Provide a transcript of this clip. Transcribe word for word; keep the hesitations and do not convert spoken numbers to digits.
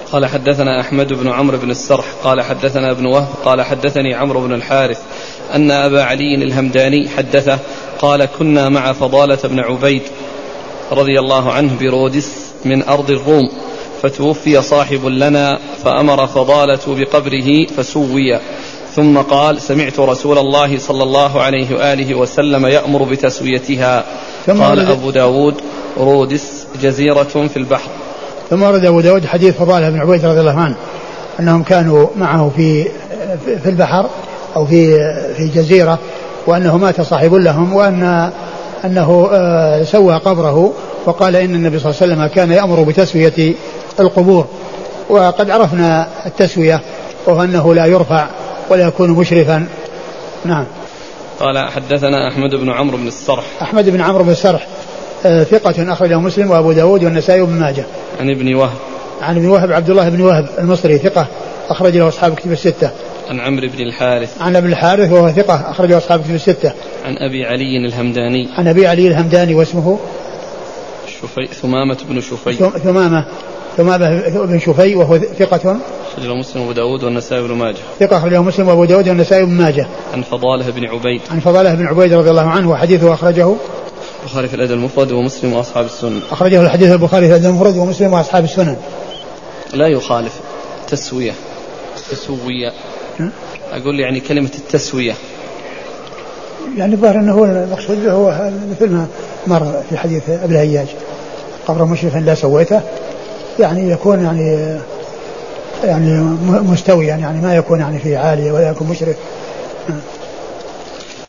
قال حدثنا أحمد بن عمرو بن السرح قال حدثنا ابن وهب قال حدثني عمرو بن الحارث أن أبا علي الهمداني حدثه قال كنا مع فضالة بن عبيد رضي الله عنه برودس من أرض الروم فتوفي صاحب لنا فأمر فضالة بقبره فسوي ثم قال سمعت رسول الله صلى الله عليه وآله وسلم يأمر بتسويتها. قال أبو داود رودس جزيرة في البحر. ثم ورد أبو داود حديث فضالة بن عبيد رضي الله عنه أنهم كانوا معه في في البحر أو في في جزيرة وأنه مات صاحب لهم وأن أنه سوى قبره وقال إن النبي صلى الله عليه وسلم كان يأمر بتسوية القبور. وقد عرفنا التسوية وهو أنه لا يرفع ولا يكون مشرفا. نعم. قال حدثنا أحمد بن عمرو بن السرح. أحمد بن عمرو بن السرح ثقة أخرجه مسلم وأبو داود والنسائي وابن ماجه. عن ابن وهب. عن ابن وهب عبد الله بن وهب المصري ثقة أخرج له أصحاب الكتب الستة. عن عمرو بن الحارث. عن ابن الحارث وهو ثقة أخرج له أصحاب الكتب الستة. عن أبي علي الهمداني. عن أبي علي الهمداني واسمه شفي ثمامة بن شفي. ثمامة ثمامة بن شفي وهو ثقة أخرج له مسلم وأبو داود والنسائي وابن ماجه. ثقة أخرج له مسلم وأبو داود والنسائي وابن ماجه. عن فضالة بن عبيد. عن فضالة بن عبيد رضي الله عنه وحديثه أخرجه البخاري في الأدب المفرد ومسلم وأصحاب السنن. أخرجه الحديث البخاري في الأدب المفرد ومسلم وأصحاب السنن. لا يخالف تسوية تسوية أقول يعني كلمة التسوية يعني الظاهر أنه المقصود هو مثل ما مر في حديث أبي الهياج قبر مشرفا لا سويته يعني يكون يعني يعني مستوي يعني ما يكون يعني في عالية ولا يكون مشرف.